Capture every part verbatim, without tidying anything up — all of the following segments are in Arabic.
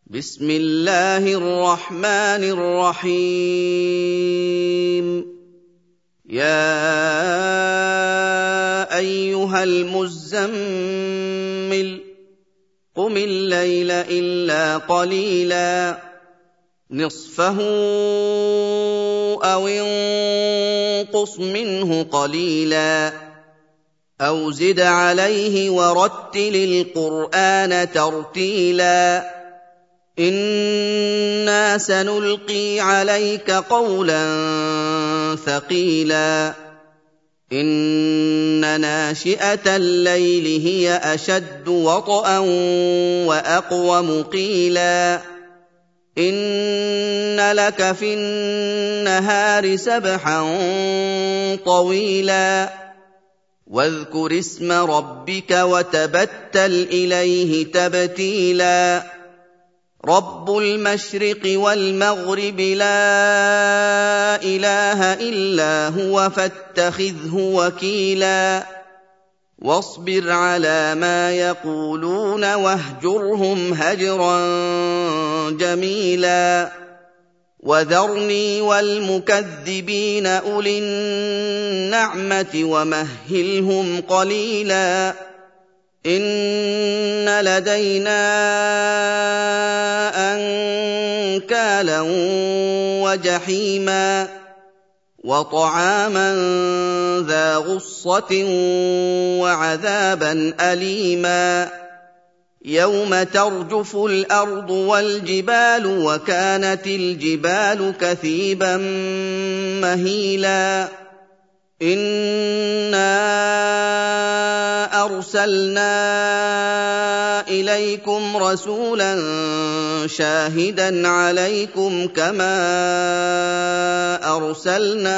بسم الله الرحمن الرحيم يا أيها المزمل قم الليل إلا قليلا نصفه أو انقص منه قليلا أو زد عليه ورتل القرآن ترتيلا إنا سنلقي عليك قولا ثقيلا إن ناشئة الليل هي أشد وطئا وأقوم قيلا إن لك في النهار سبحا طويلا واذكر اسم ربك وتبتل إليه تبتيلا رب المشرق والمغرب لا إله إلا هو فاتخذه وكيلا واصبر على ما يقولون واهجرهم هجرا جميلا وذرني والمكذبين أولي النعمة ومهلهم قليلا إن لدينا أنكالا وجحيما وطعاما ذا غصة وعذابا أليما يوم ترجف الأرض والجبال وكانت الجبال كثيبا مهيلا إنا أرسلنا إليكم رسولا شاهدا عليكم كما أرسلنا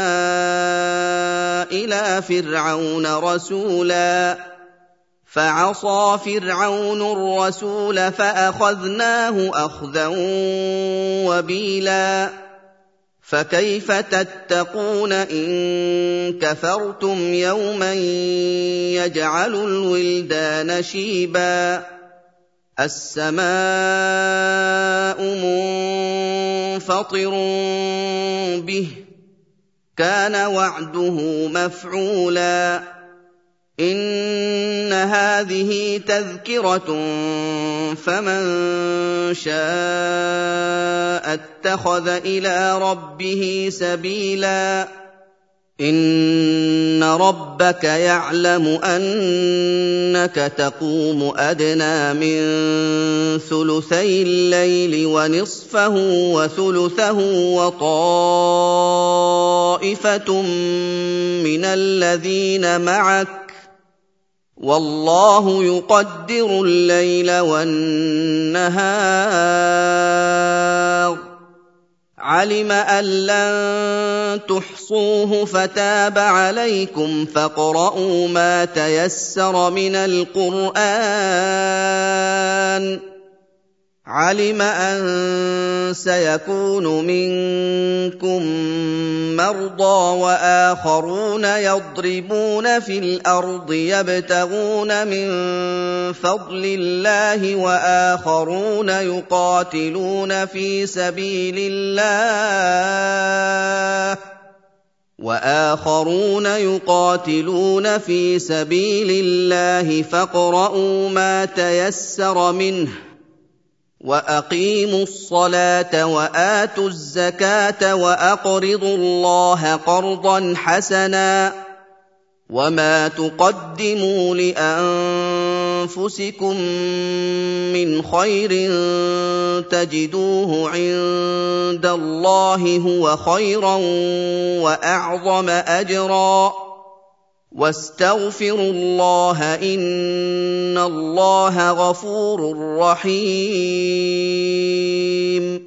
إلى فرعون رسولا فعصى فرعون الرسول فأخذناه أخذا وبيلا فكيف تتقون إن كفرتم يوما يجعل الولدان شيبا السماء منفطر به كان وعده مفعولا إن هذه تذكرة فمن شاء اتخذ إلى ربه سبيلا إن ربك يعلم أنك تقوم أدنى من ثلثي الليل ونصفه وثلثه وطائفة من الذين معك والله يقدر الليل والنهار علم أن لن تحصوه فتاب عليكم فاقرؤوا ما تيسر من القرآن علم أن سيكون منكم مرضى وآخرون يضربون في الأرض يبتغون من فضل الله وآخرون يقاتلون في سبيل الله وآخرون يقاتلون في سبيل الله فاقرؤوا ما تيسر منه وأقيموا الصلاة وآتوا الزكاة وأقرضوا الله قرضا حسنا وما تقدموا لأنفسكم من خير تجدوه عند الله هو خيرا وأعظم أجرا واستغفروا الله إن الله غفور رحيم